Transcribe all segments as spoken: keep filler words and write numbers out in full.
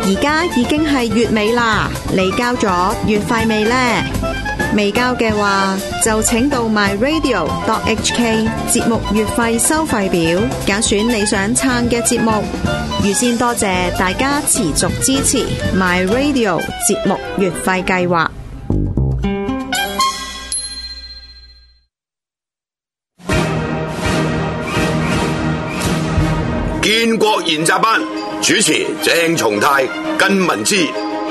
而家已經係月尾啦，你交咗月費未呢？未交嘅話，就請到 my radio dot h k 節目月費收費表，揀選你想撐嘅節目。預先多謝大家持續支持 my radio 節目月費計劃。 建國研習班主持鄭松泰、根文之。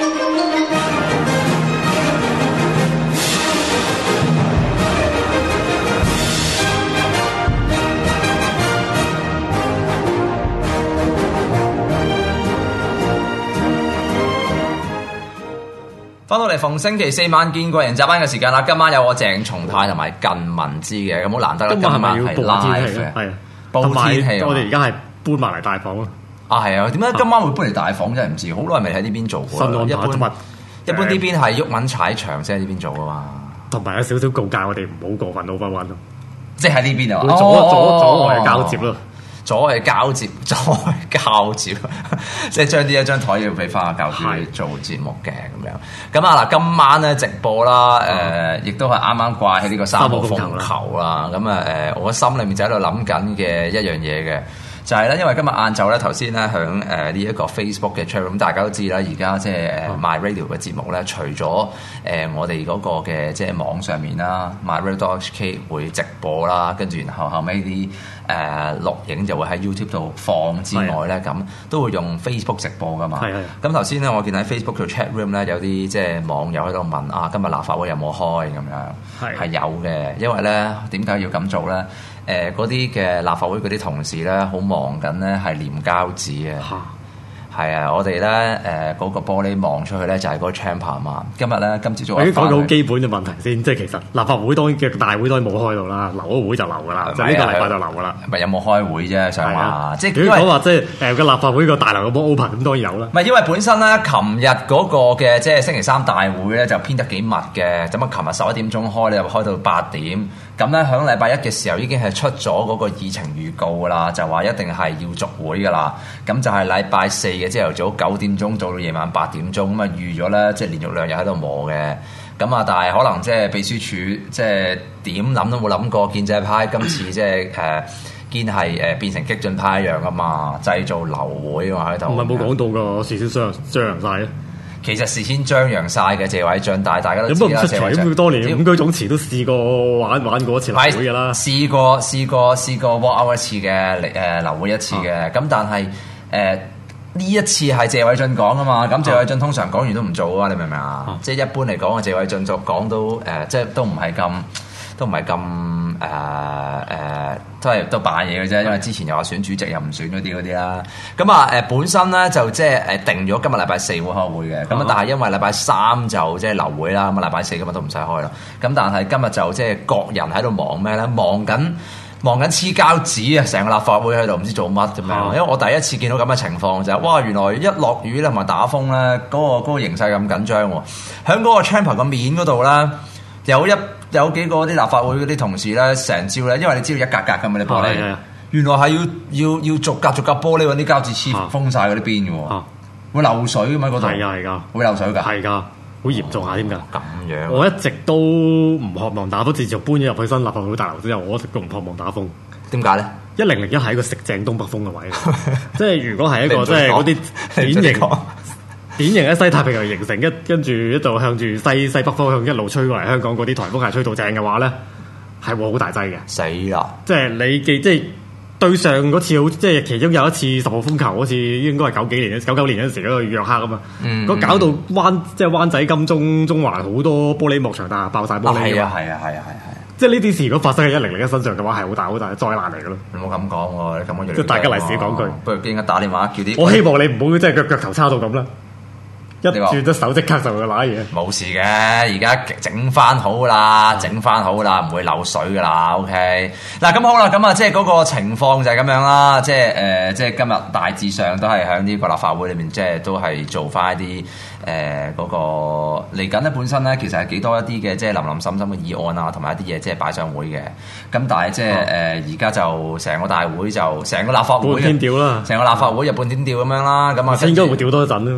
翻到嚟逢星期四晚建國研習班嘅時間啦，今晚有我鄭松泰同埋根文之嘅，咁好難得啦。今晚係 live 嘅，係啊，報天氣。 我哋而家係搬埋嚟大房咯。 啊，係啊，點解今晚會搬嚟大房真係唔知，好耐未喺呢邊做過。 新安排一般一般呢邊係鬱文踩場先喺呢邊做噶嘛。同埋有少少告誡我哋唔好過分 overrun 咯。 即係喺呢邊啊， 阻阻阻礙交接咯。 阻礙交接，阻礙交接，即係將呢一張台要俾翻阿教主做節目嘅咁樣。咁啊嗱，今晚咧直播啦，誒、呃，亦都係啱啱掛起呢個三號風球啦。咁啊誒，我心裏面就喺度諗緊嘅一樣嘢嘅。就係咧，因為今日晏晝咧，頭先咧響誒呢一個 Facebook 嘅 channel，咁大家都知啦，而家即係誒 My Radio 嘅節目咧，除咗誒、呃、我哋嗰個嘅即係網上面啦 My Radio dot H K 會直播啦，跟住然後後尾啲誒錄影就會喺 YouTube 度放之外咧，咁都會用 Facebook 直播噶嘛。係係。咁頭先咧，我見喺 Facebook 嘅 chat room 咧，有啲即係網友喺度問啊，今日立法會有冇開咁樣？係係有嘅，因為咧點解要咁做咧？誒嗰啲嘅立法會嗰啲同事咧，好忙緊咧，係黏膠紙啊！係啊，我哋咧誒嗰個玻璃望出去咧，就係嗰個 chamber 嘛。今日咧，今朝早我已經講到好基本嘅問題先，即係其實立法會當然嘅大會都係冇開到啦，留個會就留噶啦，就呢個禮拜就留噶啦。咪有冇開會啫？想話即係如果講話即係誒個立法會個大樓有冇 open 咁，當然有啦。唔係因為本身咧，琴日嗰個嘅即係星期三大會咧，就編得幾密嘅。咁啊，琴日十一點鐘開咧，又開到八點。咁咧，響禮拜一嘅時候已經係出咗嗰個議程預告噶啦，就話一定係要續會噶啦。咁就係禮拜四嘅朝頭早九點鐘到到夜晚八點鐘，咁啊預咗咧，即係連續兩日喺度磨嘅。咁啊，但係可能即係秘書處即係點諗都冇諗過，建制派今次即係誒堅係誒變成激進派一樣啊嘛，製造流會啊嘛喺度。唔係冇講到個事先張張揚曬。其實事先張揚晒嘅謝偉俊，但係大家都知啦。謝偉俊咁多年五居總辭都試過玩玩過一次流會㗎啦。試過試過試過 walk out 一次嘅誒流會一次嘅。咁、啊、但係誒呢一次係謝偉俊講啊嘛。咁謝偉俊通常講完都唔做啊，你明唔明啊？即係一般嚟講啊，謝偉俊就講到誒、呃，即係都唔係咁。都唔係咁誒誒，都係都扮嘢嘅啫。因為之前又話選主席又唔選嗰啲嗰啲啦。咁啊誒本身咧就即係誒定咗今日禮拜四會開會嘅。咁啊但係因為禮拜三就即係流會啦。咁啊禮拜四今日都唔使開啦。咁但係今日就即係各人喺度忙咩咧？忙緊忙緊黐膠紙啊！成個立法會喺度唔知做乜咁樣。因為我第一次見到咁嘅情況就係、是、哇，原來一落雨咧同埋打風咧，嗰、嗰個嗰個形勢咁緊張喎。喺嗰個 chamber 個面嗰度咧，有一有幾個啲立法會嗰啲同事咧，成朝咧，因為你知道一格格㗎嘛啲玻璃，原來係要要要逐格逐格玻璃揾啲膠紙黐封晒嗰啲邊嘅喎，會漏水㗎嘛嗰度，係㗎係㗎，會漏水㗎，係㗎，好嚴重下添㗎。咁樣，我一直都唔渴望打風，自從搬咗入去新立法會大樓之後，我一直都唔渴望打風。點解咧？一零零一係一個食正東北風嘅位，即係如果係一個即係嗰啲典型。典型喺西太平洋形成，一跟住一度向住西西北方向一路吹過嚟香港嗰啲颱風係吹到正嘅話咧，係會好大劑嘅。死啦！即係你記，即係對上嗰次好，即係其中有一次十號風球嗰次，應該係九幾年九九年嗰陣時嗰個約克啊嘛。嗯，嗰搞到灣即係灣仔金鐘中環好多玻璃幕牆大爆晒玻璃。係啊係啊係啊係係。即係呢啲事如果發生喺一零零一身上嘅話，係好大好大嘅災難嚟嘅咯。你冇咁講喎，你咁樣即係大家嚟自己講句。不如應該打電話叫啲。我希望你唔好即係腳腳頭差到咁啦。一轉得手即刻就會揦嘢，冇事嘅。而家整翻好啦，整翻好啦，唔會漏水噶啦。OK，嗱咁好啦，咁啊即係嗰個情況就係咁樣啦。即係誒、呃，即係今日大致上都係喺呢個立法會裏面，即係都係做翻一啲誒嗰個嚟緊咧。本身咧其實係幾多一啲嘅，即係林林沈沈嘅議案啊，同埋一啲嘢即係擺上會嘅。咁但係即係誒而家就成個大會就成個立法會半天調啦，成個立法會就半天調咁樣啦。咁啊應該會調多一陣咯。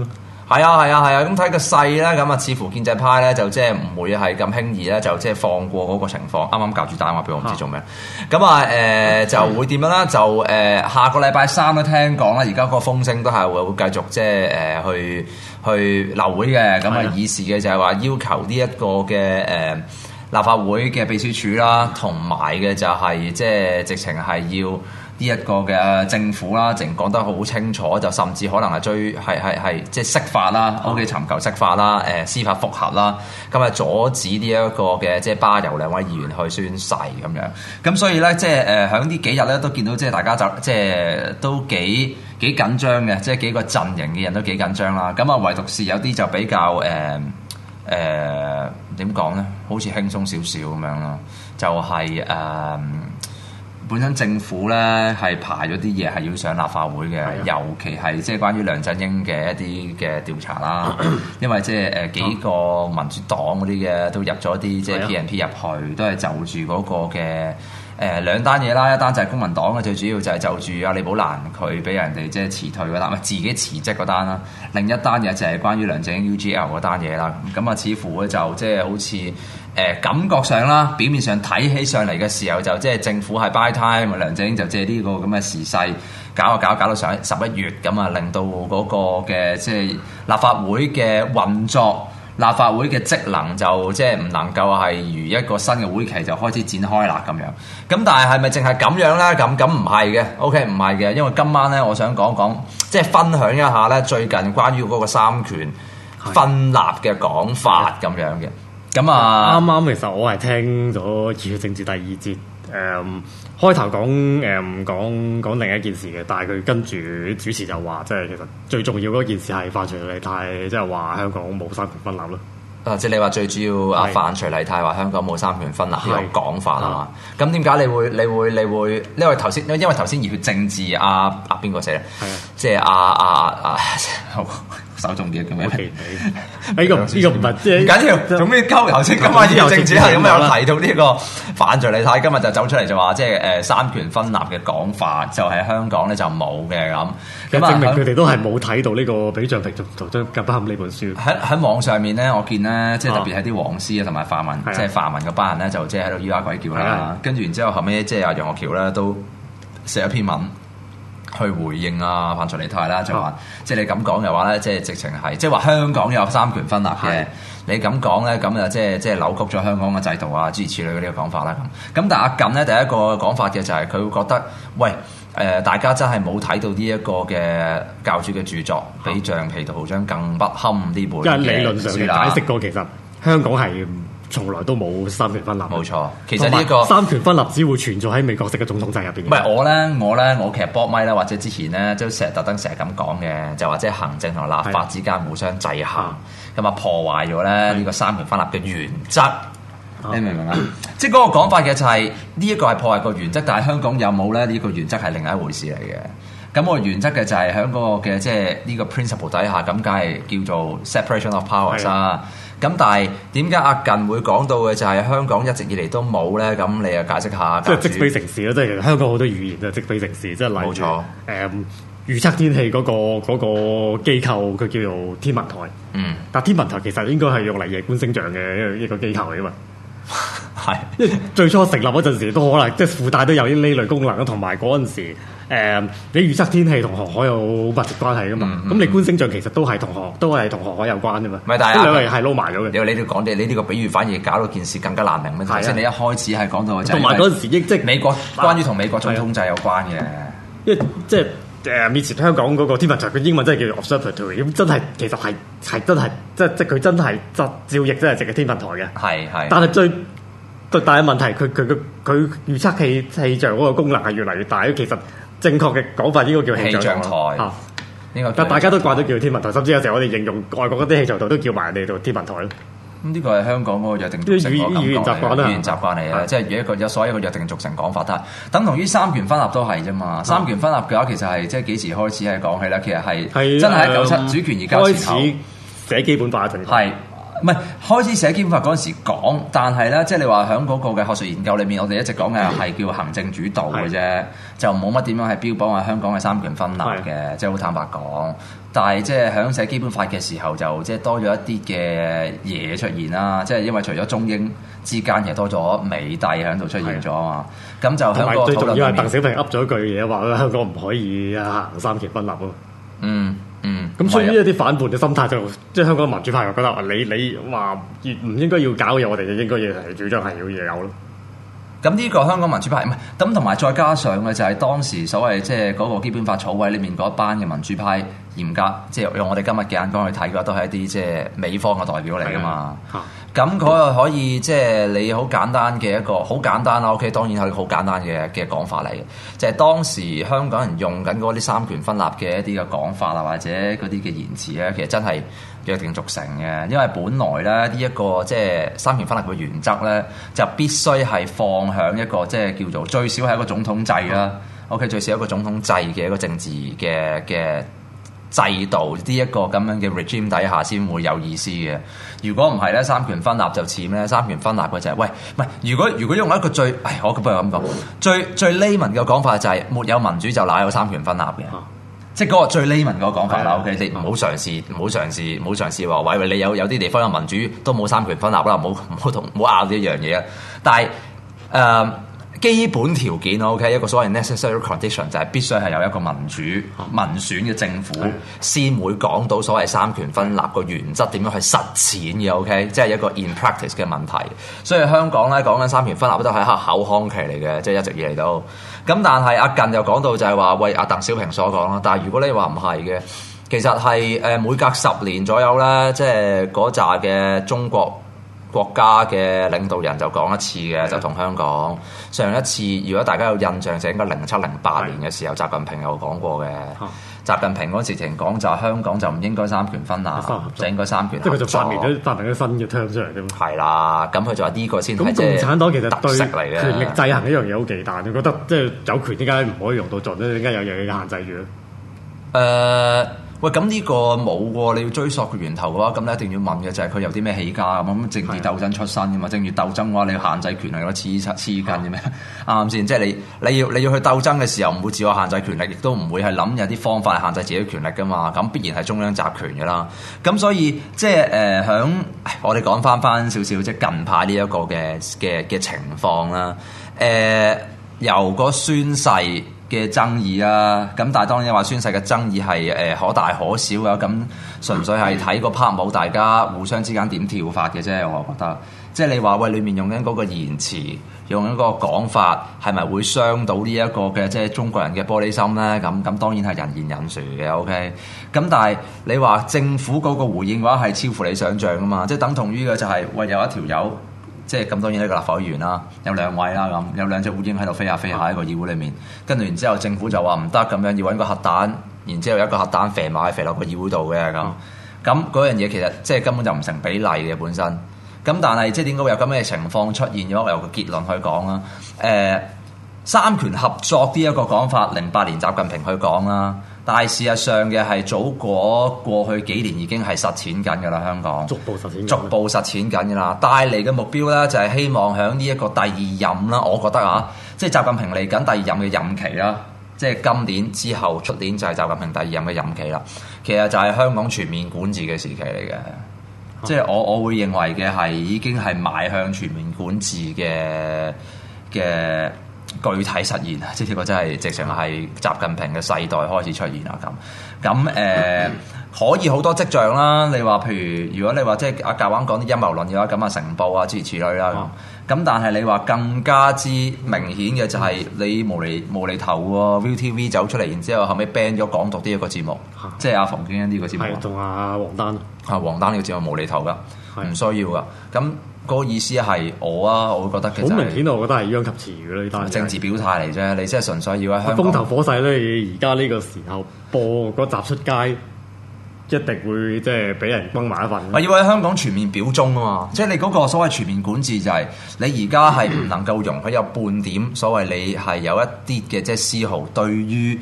係啊係啊係啊，咁睇個勢咧，咁啊似乎建制派咧就即係唔會係咁輕易咧，就即係放過嗰個情況。啱啱教主打電話俾我，唔知做咩。咁啊誒就會點樣咧？就誒、呃、下個禮拜三咧，聽講咧，而家個風聲都係會會繼續即係誒去去流會嘅。咁啊議事嘅就係話要求呢一個嘅誒、呃、立法會嘅秘書處啦，同埋嘅就係即係直情係要。呢一個嘅政府啦，淨講得好清楚，就甚至可能係追係係係即係釋法啦，OK 尋求釋法啦，誒、呃、司法覆核啦，咁啊阻止呢一個嘅即係巴由兩位議員去宣誓咁樣，咁所以咧即係誒喺呢幾日咧都見到即係大家就即係都幾幾緊張嘅，即係幾個陣營嘅人都幾緊張啦，咁啊唯獨是有啲就比較誒誒點講咧，好似輕鬆少少咁樣咯，就係、是、誒。呃本身政府咧係排咗啲嘢係要上立法會嘅，的尤其係即係關於梁振英嘅一啲嘅調查啦。因為即係誒幾個民主黨嗰啲嘅都入咗啲即係 P N P 入去，都係就住嗰個嘅誒、呃、兩單嘢啦。一單就係公民黨嘅，最主要就係就住阿李寶蘭佢俾人哋即係辭退嗰單，唔係自己辭職嗰單啦。另一單嘢就係關於梁振英 U G L 嗰單嘢啦。咁啊，似乎咧就即係好似。誒、呃、感覺上啦，表面上睇起上嚟嘅時候就即係政府係 buy time，梁振英就借呢個咁嘅時勢搞啊搞，搞到上十一月咁啊，令到嗰個嘅即係立法會嘅運作、立法會嘅職能就即係唔能夠係如一個新嘅會期就開始展開啦咁樣。咁但係係咪淨係咁樣咧？咁咁唔係嘅 ，OK 唔係嘅，因為今晚咧我想講講，即係分享一下咧最近關於嗰個三權分立嘅講法咁樣嘅。咁啊，啱啱其實我係聽咗《熱血政治》第二節，誒、嗯、開頭講誒講講另一件事嘅，但係佢跟住主持就話，即係其實最重要嗰件事係范徐麗泰，即係話香港冇三權分立咯。 啊，即係你話最主要啊，范徐麗泰話香港冇三權分立呢個講法係嘛？咁點解你會你會你會？因為頭先因為頭先《熱血政治》阿阿邊個寫咧？係啊，即係阿阿阿手重啲咁樣。 呢個呢個唔係即係唔緊要，總之溝頭先今晚《熱血政治》係咁有提到呢個范徐麗泰，今日就走出嚟就話，即係誒三權分立嘅講法，就係香港咧就冇嘅咁。 咁證明佢哋都係冇睇到呢個《比象平圖將夾不堪》呢本書。喺喺網上面咧，我見咧，即係特別係啲黃絲啊，同埋泛民，即係泛民嗰班人咧，就即係喺度咿呀鬼叫啦。跟住然之後後尾，即係阿楊岳橋咧都寫一篇文去回應啊范徐麗泰啦，就話即係你咁講嘅話咧，即係直情係即係話香港有三權分立嘅。你咁講咧，咁就即係即係扭曲咗香港嘅制度啊，諸如此類嘅呢個講法啦。咁咁但係阿近咧第一個講法嘅就係佢會覺得，喂。誒、呃，大家真係冇睇到呢一個嘅教主嘅著作，比橡皮圖章更不堪呢本嘅書啦。 因為理論上解釋過，其實香港係從來都冇三權分立。冇錯，其實呢、這個三權分立只會存在喺美國式嘅總統制入邊。 唔係我咧，我咧，我其實搏咪咧，或者之前咧，都成日特登成日咁講嘅，就話即係行政同立法之間互相制衡，咁啊破壞咗咧呢個三權分立嘅原則。你明唔明啊？即係嗰個講法嘅就係呢一個係破壞個原則，但係香港有冇咧？呢、呢個原則係另一回事嚟嘅。咁個原則嘅就係喺嗰個嘅即係呢個 principle 底下，咁梗係叫做 separation of powers 啦。咁但係點解阿近會講到嘅就係香港一直以嚟都冇咧？咁你又解釋下？ 即係積非成是啦，即係香港好多語言都係積非成是，即係例如誒、嗯、預測天氣嗰、嗰個嗰、嗰個機構，佢叫做天文台。嗯，但天文台其實應該係用嚟夜觀星象嘅一個機構嚟噶嘛。係，因為最初成立嗰陣時都可能即係附帶都有啲呢類功能，同埋嗰陣時、呃、你預測天氣同航海有密切關係噶嘛。咁、嗯嗯、你觀星象其實都係同航都係同航海有關噶嘛。唔係，但係兩樣係撈埋咗嘅。你你哋講啲你呢個比喻反而搞到件事更加難明咩？頭先你一開始係講到同埋嗰陣時，即係美國關於同美國總統制有關嘅，因為即係。誒，以前香港嗰個天文台，佢英文真係叫 observatory，咁真係其實係係真係，即即佢真係照譯真係直嘅天文台嘅。係係。但係最最大嘅問題，佢佢佢佢預測氣氣象嗰個功能係越嚟越大。其實正確嘅講法應該叫氣象，氣象台。嚇、啊，呢個但大家都慣咗叫天文台，甚至有時候我哋形容外國嗰啲氣象台都叫埋人哋做天文台咯。咁呢個係香港嗰個約定俗成嗰個語言習慣啦，語言習慣嚟嘅，即係一個有所謂一個約定俗成講法，但係等同於三權分立都係啫嘛。嗯、三權分立嘅話，其實係即係幾時開始係講起咧？其實係真係喺九七主權移交前後開始寫基本法嗰陣。係唔係開始寫基本法嗰陣時講，但係咧，即係你話喺嗰個嘅學術研究裏面，我哋一直講嘅係叫行政主導嘅啫，就冇乜點樣係標榜係香港嘅三權分立嘅，即係好坦白講。但係即係喺寫基本法嘅時候，就即係多咗一啲嘅嘢出現啦。即係因為除咗中英之間，其實多咗美帝喺度出現咗啊嘛。咁就喺個最重要係鄧小平噏咗一句嘢，話香港唔可以行三權分立咯。 嗯嗯。 咁出於一啲反叛嘅心態，就即係香港民主派又覺得你你話唔應該要搞嘢，我哋就應該要係主張係要有咯。 咁呢個香港民主派唔係咁，同埋再加上嘅就係當時所謂即係嗰個基本法草委裏面嗰一班嘅民主派，嚴格即係用我哋今日嘅眼光去睇嘅話，都係一啲即係美方嘅代表嚟噶嘛。咁佢又可以即係你好簡單嘅一個好簡單啦。OK，當然係好簡單嘅嘅講法嚟嘅，就係、是、當時香港人用緊嗰啲三權分立嘅一啲嘅講法啊，或者嗰啲嘅言辭咧，其實真係約定俗成嘅。因為本來咧呢一、這個即係三權分立嘅原則咧，就必須係放響一個即係叫做最少係一個總統制啦。OK， 最少一個總統制嘅一個政治嘅嘅制度呢一個咁樣嘅 regime 底下先會有意思嘅。如果唔係咧，三權分立就似咩？三權分立嘅就係、是、喂，唔係如果如果用一個最，唉，我不如咁講，最最 layman 嘅講法就係、是、沒有民主就哪有三權分立嘅，啊、即係嗰個最 layman 嗰個講法啦。OK，你唔好嘗試，唔好嘗試，唔好嘗試話喂喂，你有有啲地方有民主都冇三權分立啦，唔好唔好同唔好拗呢一樣嘢啊。但係誒。呃基本條件 OK， 一個所謂 necessary condition 就係必須係有一個民主、民選嘅政府，先會講到所謂三權分立個原則點樣去實踐嘅 OK， 即係一個 in practice 嘅問題。所以香港咧講緊三權分立都係一個口腔期嚟嘅，即係一直以嚟都。咁但係阿近又講到就係話，喂阿鄧小平所講啦。但係如果你話唔係嘅，其實係誒每隔十年左右咧，即係嗰紮嘅中國國家嘅領導人就講一次嘅，就同香港上一次，如果大家有印象，就應該零七零八年嘅時候，習近平有講過嘅。習近平嗰時情講就係香港就唔應該三權分立，就應該三權合作。即係佢就發明咗發明咗新嘅 term 出嚟啫嘛。係啦，咁佢就話呢個先係即係共產黨其實對權力制衡呢樣嘢好忌憚，你覺得即係有權點解唔可以用到盡咧？點解有樣嘢限制住咧？誒、呃。喂，咁呢個冇喎，你要追溯個源頭嘅話，咁你一定要問嘅就係佢有啲咩起家咁，咁政治鬥爭出身嘅嘛，政治鬥爭嘅話，你要限制權力，有得黐黐筋嘅咩？啱唔啱先？即係你你要你要去鬥爭嘅時候，唔會自我限制權力，亦都唔會係諗有啲方法嚟限制自己嘅權力噶嘛。咁必然係中央集權嘅啦。咁所以即係誒，響、呃、我哋講翻翻少少，即係近排呢一個嘅嘅嘅情況啦。誒、呃，由個宣誓嘅爭議啊，咁但係當然話宣誓嘅爭議係誒、呃、可大可小啊，咁純粹係睇個 part 冇大家互相之間點跳法嘅啫，我覺得。即係你話喂，裡面用緊嗰個言辭，用緊嗰個講法，係咪會傷到呢一個嘅即係中國人嘅玻璃心咧？咁咁當然係人言人殊嘅 ，OK。咁但係你話政府嗰個回應嘅話係超乎你想象噶嘛？即係等同於嘅就係、是、喂有一條友。即係咁當然一個立法會議員啦，有兩位啦咁，有兩隻烏蠅喺度飛下飛下喺個議會裏面，跟住然之後政府就話唔得咁樣，要揾個核彈，然之後一個核彈射埋射落個議會度嘅咁，咁嗰樣嘢其實即係根本就唔成比例嘅本身。咁但係即係點解會有咁嘅情況出現咗？我有個結論去講啦。誒、呃，三權合作呢一個講法，零八年習近平去講啦。但係事實上嘅係早過過去幾年已經係實踐緊㗎啦，香港逐步實踐，逐步實踐緊㗎啦。帶嚟嘅目標咧就係希望喺呢一個第二任啦，我覺得啊，即係習近平嚟緊第二任嘅任期啦，即係今年之後出年就係習近平第二任嘅任期啦。其實就係香港全面管治嘅時期嚟嘅，嗯、即係我我會認為嘅係已經係邁向全面管治嘅嘅。具體實現啊！即係呢個真係直情係習近平嘅世代開始出現啦咁。咁誒、呃、可以好多跡象啦。你話譬如如果你話即係阿教灣講啲陰謀論嘅話，咁啊成報啊諸如此類啦。咁、嗯、但係你話更加之明顯嘅就係你無厘無厘頭喎 ，Viu T V 走出嚟，然之後後尾 ban 咗港獨呢一個節目，嗯、即係阿馮敬恩呢個節目。係同阿黃丹。啊，黃丹呢個節目無厘頭噶，唔的需要噶。咁嗰個意思係我啊，我會覺得其實好明顯，我覺得係殃及池魚啦，呢單政治表態嚟啫。你即係純粹要喺香港風頭火勢咧，而家呢個時候播嗰集出街，一定會即係俾人掹埋一份。我要喺香港全面表忠啊嘛，即係你嗰個所謂全面管治就係你而家係唔能夠容許有半點所謂你係有一啲嘅即係絲毫對於。誒、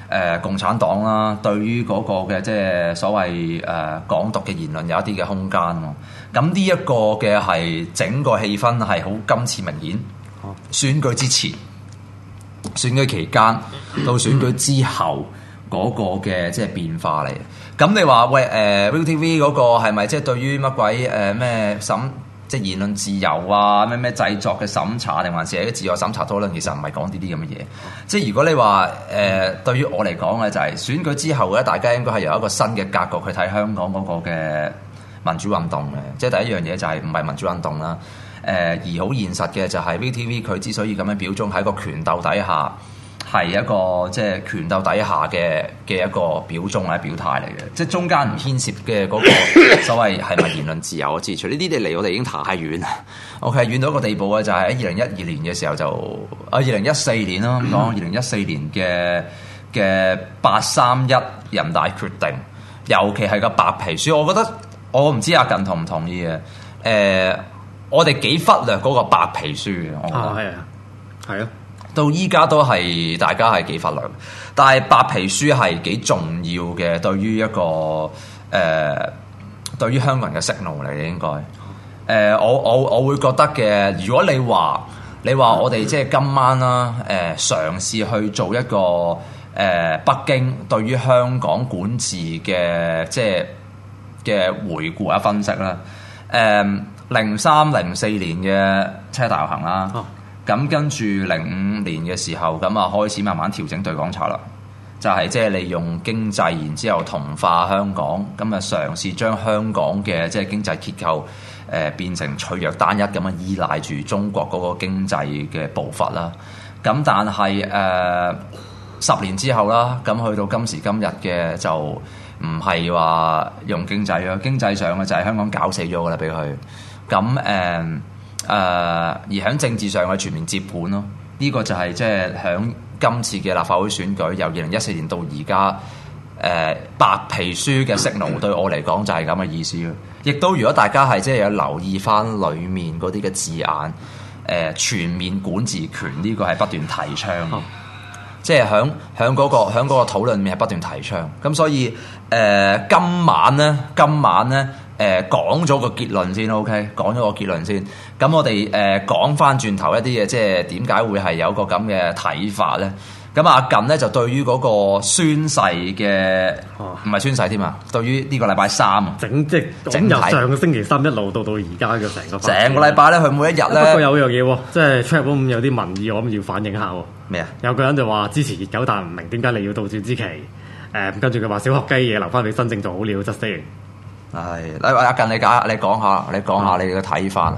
呃、共產黨啦，對於嗰個嘅即係所謂誒、呃、港獨嘅言論有一啲嘅空間喎。咁呢一個嘅係整個氣氛係好今次明顯。選舉之前、選舉期間到選舉之後嗰個嘅即係變化嚟。咁你話喂誒、呃、V T V 嗰個係咪即係對於乜鬼誒咩審即係言論自由啊咩咩製作嘅審查，定還是係啲自我審查討論？其實唔係講呢啲咁嘅嘢。即係如果你話誒、呃、對於我嚟講嘅就係選舉之後咧，大家應該係有一個新嘅格局去睇香港嗰個嘅民主運動嘅。即係第一樣嘢就係唔係民主運動啦。誒、呃、而好現實嘅就係 V T V 佢之所以咁樣表忠喺個權鬥底下，係一個即係權鬥底下嘅嘅一個表忠或者表態嚟嘅，即係中間唔牽涉嘅嗰個所謂係咪言論自由嘅支持，呢啲嚟我哋已經太遠啦。OK， 遠到一個地步嘅就係喺二零一二年嘅時候就啊二零一四年啦咁講，二零一四年嘅嘅八三一人大決定，尤其係個白皮書，我覺得我唔知阿近同唔同意嘅誒。呃我哋幾忽略嗰個白皮書嘅，我覺得係啊，係啊，到依家都係大家係幾忽略，但係白皮書係幾重要嘅，對於一個誒、呃，對於香港人嘅 signal 嚟嘅應該誒、呃，我我我會覺得嘅，如果你話你話我哋即係今晚啦，誒、呃、嘗試去做一個誒、呃、北京對於香港管治嘅即係嘅回顧啊分析啦，誒、呃。零三零四年嘅七一大遊行啦，咁、哦、跟住零五年嘅時候，咁啊開始慢慢調整對港策啦，就係即係利用經濟，然之後同化香港，咁啊嘗試將香港嘅即係經濟結構誒、呃、變成脆弱單一咁樣依賴住中國嗰個經濟嘅步伐啦。咁但係誒、呃、十年之後啦，咁去到今時今日嘅就唔係話用經濟咯，經濟上嘅就係香港搞死咗噶啦，俾佢。咁誒誒，而喺政治上嘅全面接盤咯，呢、這個就係即係喺今次嘅立法會選舉，由二零一四年到而家誒白皮書嘅 signal 對我嚟講就係咁嘅意思咯。亦都如果大家係即係有留意翻裡面嗰啲嘅字眼，誒、呃、全面管治權呢個係不斷提倡嘅，哦、即係喺喺嗰個喺嗰個討論面係不斷提倡。咁所以誒、呃、今晚咧，今晚咧。誒、呃、講咗個結論先 ，OK， 講咗個結論先。咁我哋誒、呃、講翻轉頭一啲嘢，即係點解會係有個咁嘅睇法咧？咁阿近咧就對於嗰個宣誓嘅，唔係、哦、宣誓添啊！對於呢個禮拜三啊， 整即係整由上個星期三一路到到而家嘅成個成個禮拜咧，佢每一日咧， 不過有樣嘢喎，即係 Chat Room 有啲民意，我諗要反映下喎。 咩啊？ 有個人就話支持熱狗，但唔明點解你要倒轉支旗？誒、呃，跟住佢話小學雞嘢留翻俾新政做好了，質先。係，嚟阿近你講，你講下，你講下你嘅睇法。誒、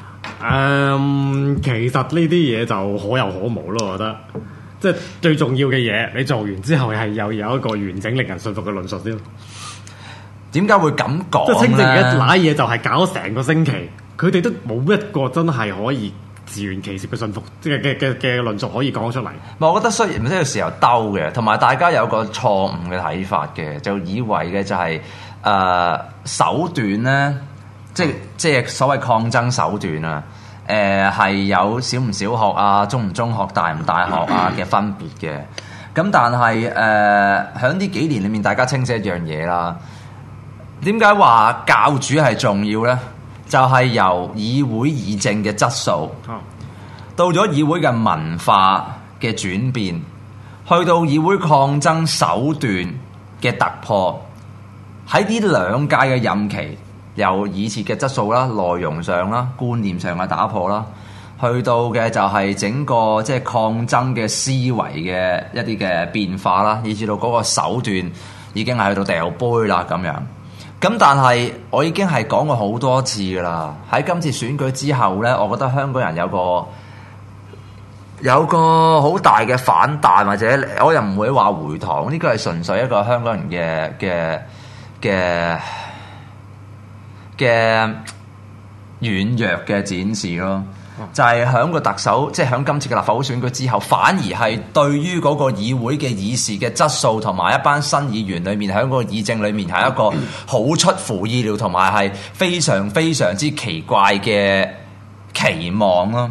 嗯，其實呢啲嘢就可有可無咯，我覺得。即係最重要嘅嘢，你做完之後係又有一個完整令人信服嘅論述先。 點解會咁講？ 即係清正而家揦嘢就係搞咗成個星期，佢哋都冇一個真係可以自圓其説嘅信服，即係嘅嘅嘅論述可以講出嚟。 我覺得雖然唔知個時候兜嘅，同埋大家有個錯誤嘅睇法嘅，就以為嘅就係、是。誒、呃、手段咧，即係即係所謂抗爭手段啊！誒、呃、係有小唔小學啊、中唔中學、大唔大學啊嘅分別嘅。咁但係誒喺呢幾年裏面，大家清晰一樣嘢啦。點解話教主係重要咧？就係、是、由議會議政嘅質素，到咗議會嘅文化嘅轉變，去到議會抗爭手段嘅突破。喺呢兩屆嘅任期，由議事嘅質素啦、內容上啦、觀念上嘅打破啦，去到嘅就係整個即係抗爭嘅思維嘅一啲嘅變化啦，以至到嗰個手段已經係去到掉杯啦咁樣。咁但係我已經係講過好多次㗎啦。喺今次選舉之後咧，我覺得香港人有個有個好大嘅反彈，或者我又唔會話回堂，呢個係純粹一個香港人嘅嘅。嘅嘅軟弱嘅展示咯，就係喺個特首，即係喺今次嘅立法會選舉之後，反而係對於嗰個議會嘅議事嘅質素同埋一班新議員裏面，喺嗰個議政裏面係一個好出乎意料同埋係非常非常之奇怪嘅期望咯。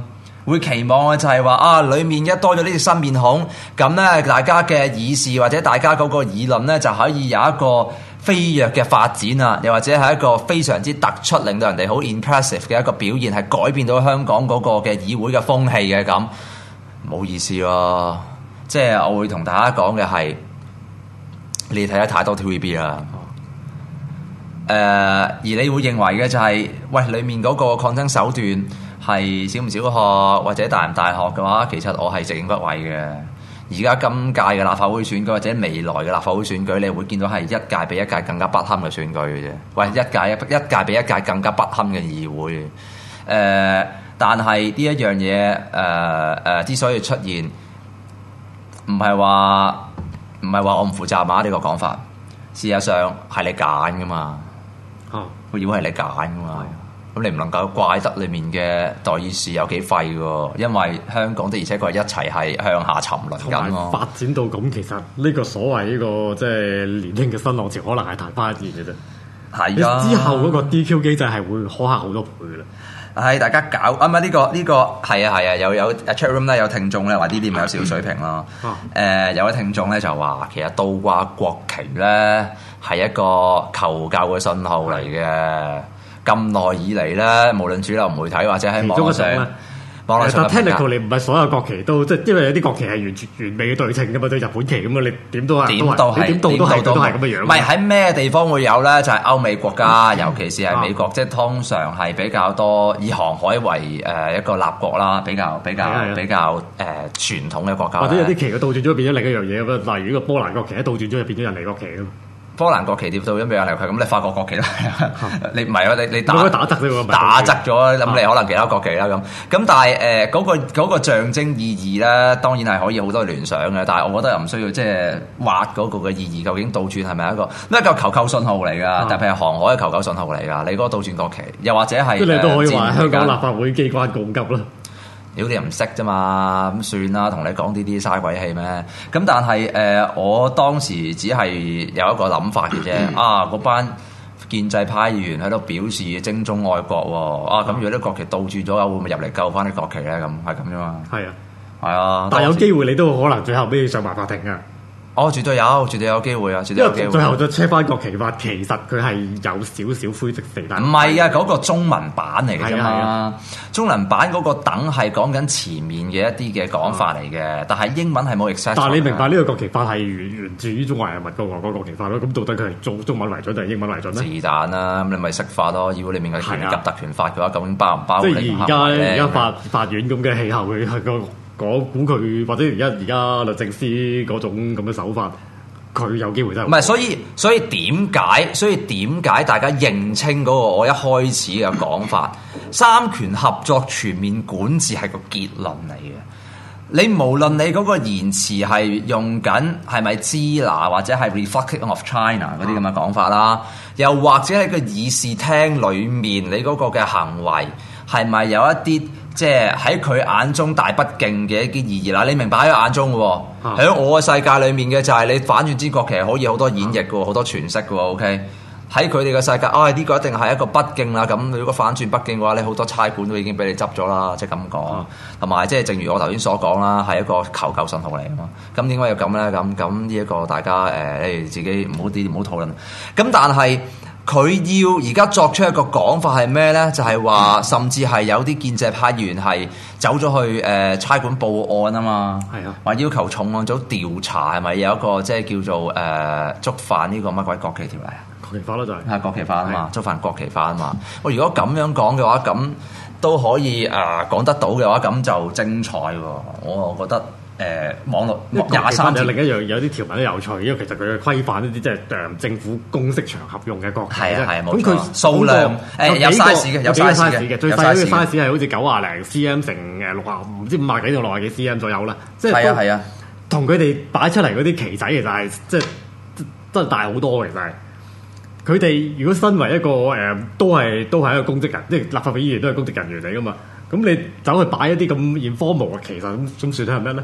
會期望嘅就係話啊，裡面一多咗呢啲新面孔，咁咧大家嘅議事或者大家嗰個議論咧就可以有一個飛躍嘅發展啊，又或者係一個非常之突出，令到人哋好 impressive 嘅一個表現，係改變到香港嗰個嘅議會嘅風氣嘅咁，冇意思咯。即係我會同大家講嘅係，你睇得太多 T V B 啦。誒、呃，而你會認為嘅就係、是，喂，裡面嗰個抗爭手段係小唔小學或者大唔大學嘅話，其實我係直認不諱嘅。而家今屆嘅立法會選舉或者未來嘅立法會選舉，你會見到係一屆比一屆更加不堪嘅選舉嘅啫。喂，一屆一一屆比一屆更加不堪嘅議會。誒、呃，但係呢一樣嘢，誒、呃、誒、呃，之所以出現，唔係話唔係話我唔負責嘛？呢、這個講法，事實上係你揀噶嘛。哦，個議會係你揀噶嘛。咁你唔能夠怪得裡面嘅代議士有幾廢喎，因為香港的而且確係一齊係向下沉淪緊咯。 發展到咁，其實呢個所謂呢個即係年輕嘅新浪潮，可能係曇花一現嘅啫。係啊，之後嗰個 D Q 機制係會可嚇好多倍啦。 係大家搞啊嘛？呢、這個呢、這個係啊係啊，有有 chat room 咧有聽眾咧話呢啲咪有少水平咯。誒、啊呃、有位聽眾咧就話其實倒掛國旗咧係一個求救嘅信號嚟嘅。咁耐以嚟咧，無論主流媒體或者喺網上，網絡上， 但 technically 唔係所有國旗都即係，因為有啲國旗係完全完美嘅對稱㗎嘛，對日本旗咁啊，你點都係點都係點到都係都係咁嘅樣。 唔係喺咩地方會有咧？就係、是、歐美國家，尤其是係美國，啊、即係通常係比較多以航海為誒一個立國啦，比較比較比較誒傳統嘅國家。或者有啲旗佢倒轉咗變咗另一樣嘢咁啊，例如個波蘭國旗一倒轉咗就變咗人哋國旗咁。波蘭國旗跌到咁樣嚟，佢咁你法國國旗都係，你唔係啊？你你打打側啫喎， 打側咗，咁你可能其他國旗啦咁。咁但係誒嗰個嗰、嗰個象徵意義咧，當然係可以好多聯想嘅。但係我覺得又唔需要即係挖嗰個嘅意義，究竟倒轉係咪一個咩一個求救信號嚟㗎？但係航海嘅求救信號嚟㗎。你嗰個倒轉國旗，又或者係你都可以話香港立法會機關告急啦。 屌你又唔識啫嘛，咁算啦，同你講呢啲嘥鬼氣咩？咁但係誒、呃，我當時只係有一個諗法嘅啫。啊，嗰班建制派議員喺度表示精忠愛國喎。啊，咁如果啲國旗倒轉咗，會唔會入嚟救翻啲國旗咧？咁係咁啫嘛。係啊，係啊。但係有機會你都可能最後俾你上埋法庭啊。哦，絕對有，絕對有機會啊！絕對有機會。因為最後再車翻國旗法，其實佢係有少少灰色地帶。唔係啊，嗰、嗰個中文版嚟嘅啫嘛。中文版嗰個等係講緊前面嘅一啲嘅講法嚟嘅，啊、但係英文係冇 exact。但係你明白呢個國旗法係源源自於中華人民共和國國旗法咯？咁到底佢係中中文為準定係英文為準咧？是但啦，咁你咪識法咯。如果裡面嘅權力及特權法嘅話，究竟包唔包？即係而家而家法法院咁嘅氣候，佢係個。我估佢或者而家而家律政司嗰種咁嘅手法，佢有機會真係唔係，所以所以點解？所以點解大家認清嗰個我一開始嘅講法，三權合作全面管治係個結論嚟嘅。你無論你嗰個言辭係用緊係咪支那或者係 reflecting of China 嗰啲咁嘅講法啦，又或者喺個議事廳裡面你嗰個嘅行為係咪有一啲？即係喺佢眼中大不敬嘅一啲意義啦，你明白喺佢眼中嘅喎，喺、啊、我嘅世界裏面嘅就係你反轉支國旗可以有好多演繹嘅喎，好、啊、多詮釋嘅喎 OK。喺佢哋嘅世界，啊、哎、呢、這個一定係一個不敬啦。咁如果反轉不敬嘅話，你好多差館都已經俾你執咗啦，即係咁講。同埋即係正如我頭先所講啦，係一個求救信號嚟啊嘛。咁點解要咁咧？咁咁呢一個大家誒、呃，你自己唔好啲唔好討論。咁但係。佢要而家作出一個講法係咩咧？就係、是、話，甚至係有啲建制派議員係走咗去誒、呃、差館報案啊嘛。係啊，話要求重案組調查係咪有一個即係叫做誒、呃、觸犯呢個乜鬼國旗條例啊？國旗法咯就係、是，係國旗法啊嘛，觸犯國旗法啊嘛。喂，如果咁樣講嘅話，咁都可以誒講、呃、得到嘅話，咁就精彩喎。我覺得。誒、呃、網絡廿三有另一樣有啲條文都有趣，因為其實佢嘅規範呢啲即係誒政府公式場合用嘅國旗啫。係啊，咁佢數量誒有 size 嘅，有 size 嘅，最細嗰個 size 係好似九啊零 cm 乘誒六啊唔知五啊幾到六啊幾 cm 左右啦。即係係啊係啊，同佢哋擺出嚟嗰啲旗仔其實係即係真係大好多嘅，其實係。佢哋如果身為一個誒、呃、都係都係一個公職人，即係立法會議員都係公職人員嚟噶嘛。咁你走去擺一啲咁 informal 嘅旗，其實咁咁算係咩咧？唔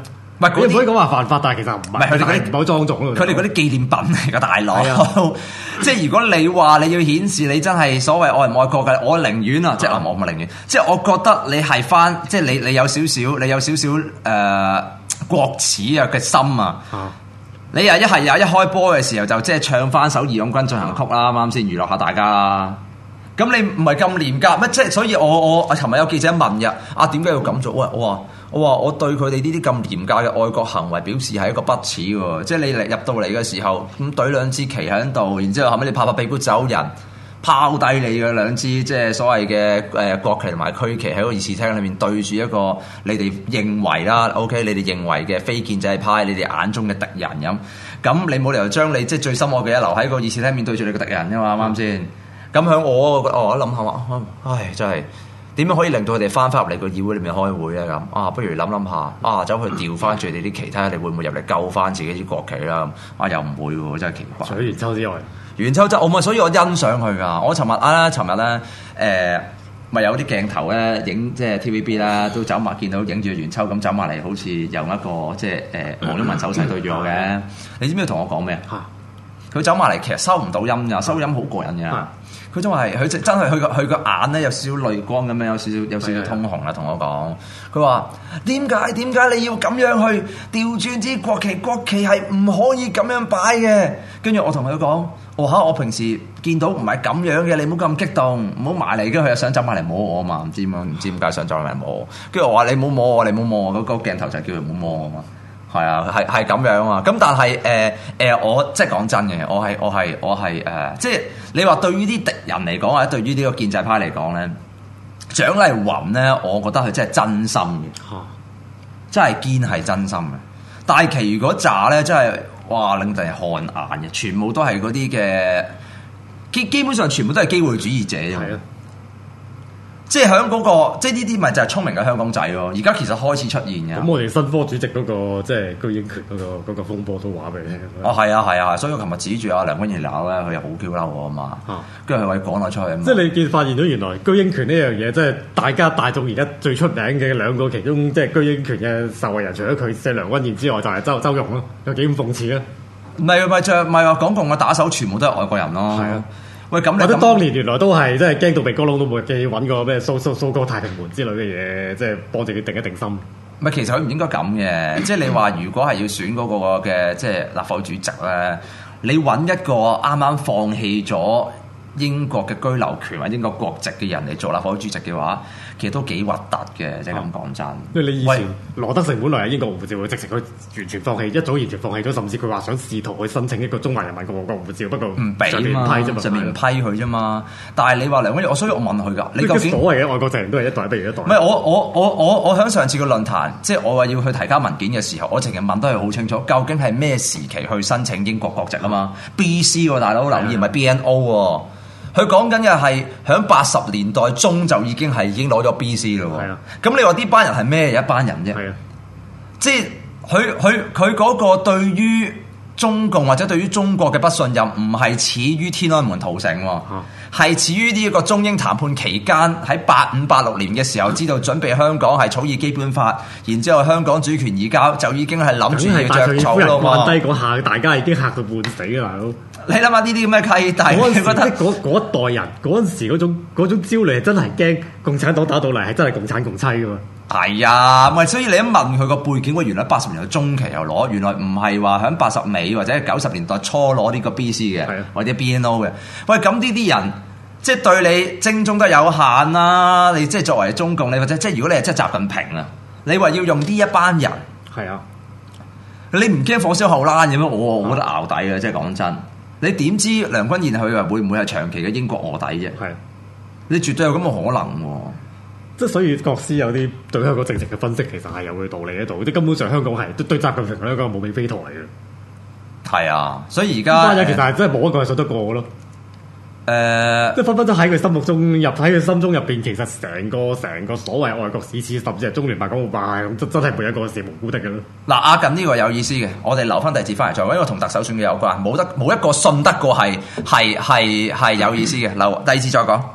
唔係嗰啲唔可以講話犯法，但係其實唔係。 唔係佢哋嗰啲唔係好莊重咯。 佢哋嗰啲紀念品嚟㗎，大佬。 啊、 即係如果你話你要顯示你真係所謂愛唔愛國嘅，我寧願啊，即係我唔係寧願，即係我覺得你係翻，即係你你有少少，你有少少誒、呃、國恥啊嘅心啊。啊你啊一係有一開波嘅時候就即係唱翻首《義勇軍進行曲》啦，啱啱先娛樂下大家啦。咁你唔係咁廉價咩？即係所以我我我尋日有記者問嘅，啊點解要咁做？喂，我話我話我對佢哋呢啲咁廉價嘅愛國行為表示係一個不恥喎。即係你嚟入到嚟嘅時候，咁懟兩支旗喺度，然之後後尾你拍拍屁股走人，拋低你嘅兩支即係所謂嘅誒國旗同埋區旗喺個議事廳裏面對住一個你哋認為啦 ，OK， 你哋認為嘅非建制派，你哋眼中嘅敵人咁，咁你冇理由將你即係最深愛嘅嘢留喺個議事廳面對住你嘅敵人㗎嘛？啱唔啱先？咁喺我我諗下話，唉，真係點樣可以令到佢哋翻返入嚟個議會裏面開會咧？咁啊，不如諗諗下，啊，走去調翻住你啲旗，睇下你會唔會入嚟救翻自己啲國旗啦？啊，又唔會喎，真係奇怪。 除咗元秋之外， 元秋真我咪，所以我欣賞佢噶。我尋日啊，尋日咧誒，咪、呃、有啲鏡頭咧影，即係 T V B 啦，都走埋見到影住元秋咁走埋嚟，好似有一個即係誒黃毓民手勢對住我嘅。你知唔知佢同我講咩啊？佢走埋嚟，其實收唔到音㗎，收音好過癮㗎。佢就話係佢真係佢個佢個眼咧有少少淚光咁樣，有少少有少少通紅啦。同我講，佢話點解點解你要咁樣去調轉啲國旗？國旗係唔可以咁樣擺嘅。跟住我同佢講，我嚇我平時見到唔係咁樣嘅，你唔好咁激動，唔好埋嚟。跟住佢又想走埋嚟摸我嘛，唔知點樣，唔知點解想走埋嚟摸我。跟住我話你唔好摸我，你唔好摸我。嗰、嗰個鏡頭就係叫佢唔好摸我嘛。係啊，係係咁樣啊！咁但係誒誒，我即係講真嘅，我係我係我係誒、呃，即係你話對於啲敵人嚟講，或者對於呢個建制派嚟講咧，蔣麗芸咧，我覺得佢真係真心嘅，真係堅係真心嘅。但係其餘嗰紮咧，真係哇令人汗顏嘅，全部都係嗰啲嘅基基本上全部都係機會主義者啫。即係喺嗰個，即係呢啲咪就係聰明嘅香港仔咯。而家其實開始出現嘅。咁我哋新科主席嗰、那個即係居英權嗰、那個嗰、那個風波都話俾你聽。 哦，係啊，係啊，所以我琴日指住阿梁君彥鬧咧，佢又好 Q 嬲我啊嘛。跟住佢話講咗出去。即係你見發現咗原來居英權呢樣嘢，即係大家大眾而家最出名嘅兩個其中，即係居英權嘅受惠人，除咗佢即係梁君彥之外，就係、是、周周融咯。有幾咁諷刺啊？唔係唔係就唔係話港共嘅打手全部都係外國人咯。係啊。喂，咁或者當年原來都係即係驚到鼻哥窿都冇機揾個咩蘇蘇蘇哥太平門之類嘅嘢，即係幫自己定一定心。唔係，其實佢唔應該咁嘅。即係你話如果係要選嗰個嘅即係立法會主席咧，你揾一個啱啱放棄咗英國嘅居留權或者英國國籍嘅人嚟做立法會主席嘅話，其實都幾核突嘅，即係咁講真。因為你以前羅德成本來係英國護照，佢直情佢完全放棄，一早完全放棄咗，甚至佢話想試圖去申請一個中華人民共和國護照，不過唔俾嘛，上面唔批佢啫嘛。但係你話梁君彥，我所以我問佢㗎，你究竟所謂嘅外國籍人都係一代不如一代？唔係我我我我我喺上次個論壇，即係我話要去提交文件嘅時候，我淨係問得佢好清楚，究竟係咩時期去申請英國國籍啊嘛 ？B C 喎，大佬留意唔係 B N O 喎。佢講緊嘅係喺八十年代中就已經係已經攞咗 B C 咯喎，咁你話呢班人係咩一班人啫？即係佢佢佢嗰個對於中共或者對於中國嘅不信任，唔係始於天安門屠城喎，係始於呢一個中英談判期間喺八五八六年嘅時候，知道準備香港係草擬基本法，然之後香港主權移交，就已經係諗住要著草咯嘛。低嗰下，大家已經嚇到半死啦，大佬！你諗下呢啲咁嘅契弟，我覺得嗰嗰一代人嗰陣時嗰種嗰種焦慮係真係驚共產黨打到嚟，係真係共產共妻噶嘛？係啊，咪所以你一問佢個背景，喂，原來八十年代中期又攞，原來唔係話喺八十尾或者九十年代初攞呢個 B C 嘅，或者 B N O 嘅。喂，咁呢啲人即係對你精忠得有限啦。你即係作為中共，你或者即係如果你係真係習近平啊，你話要用呢一班人，係啊，你唔驚火燒後欄嘅咩？我我覺得淆底嘅，即係講真。你點知梁君彥佢話會唔會係長期嘅英國臥底啫？係，你絕對有咁嘅可能喎。即係所以國師有啲對香港政治嘅分析，其實係有佢道理喺度。即係根本上香港係對對習近平一個無尾飛陀嚟嘅。係啊，所以而家班人其實係真係冇一個係信得過嘅咯。誒、呃，即係分分鐘喺佢心目中入喺佢心中入邊，其實成個成個所謂外國史恥，甚至係中聯辦港澳辦咁，真真係冇一個是無辜的嘅咯。嗱，阿近呢個有意思嘅，我哋留翻第二節翻嚟再講，因為同特首選嘅有關，冇得冇一個信得過係係係係有意思嘅，留第二節再講。